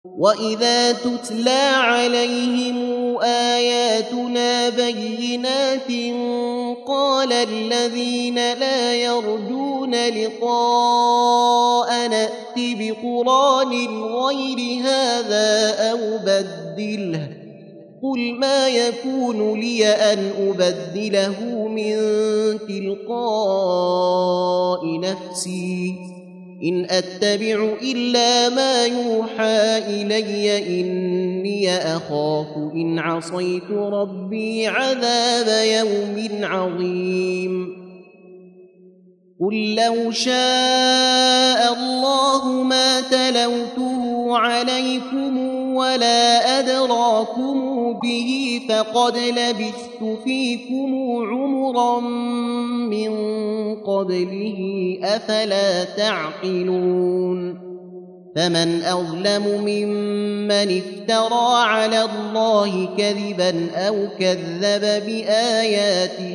وإذا تتلى عليهم آياتنا بينات قال الذين لا يرجون لقاء نأت بقرآن غير هذا أو بدله قل ما يكون لي أن أبدله من تلقاء نفسي إن أتبع إلا ما يوحى إلي إني أخاف إن عصيت ربي عذاب يوم عظيم قل لو شاء الله ما تلوته عليكم ولا أدراكم به فقد لبثت فيكم عمرا من قبله أفلا تعقلون فمن أظلم ممن افترى على الله كذبا أو كذب بآياته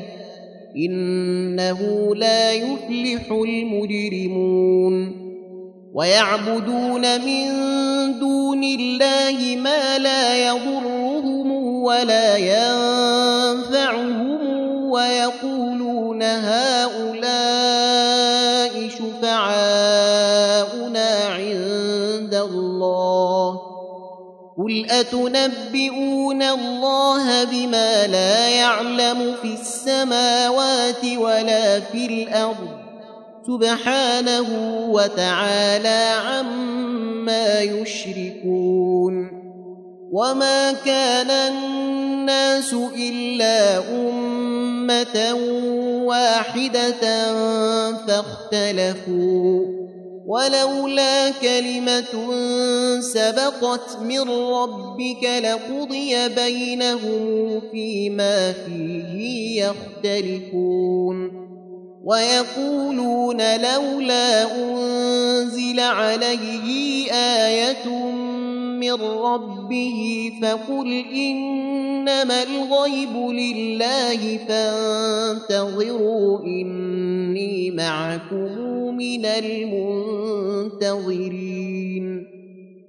إنه لا يفلح المجرمون ويعبدون من دون الله ما لا يضرهم ولا ينفعهم ويقولون هؤلاء شفعاؤنا عند الله قل أتنبئون الله بما لا يعلم في السماوات ولا في الأرض سبحانه وتعالى عما يشركون وما كان الناس إلا أمة واحدة فاختلفوا ولولا كلمة سبقت من ربك لقضي بينهم فيما فيه يختلفون ويقولون لولا أنزل عليه آية من ربه فقل إنما الغيب لله فانتظروا إني معكم من المنتظرين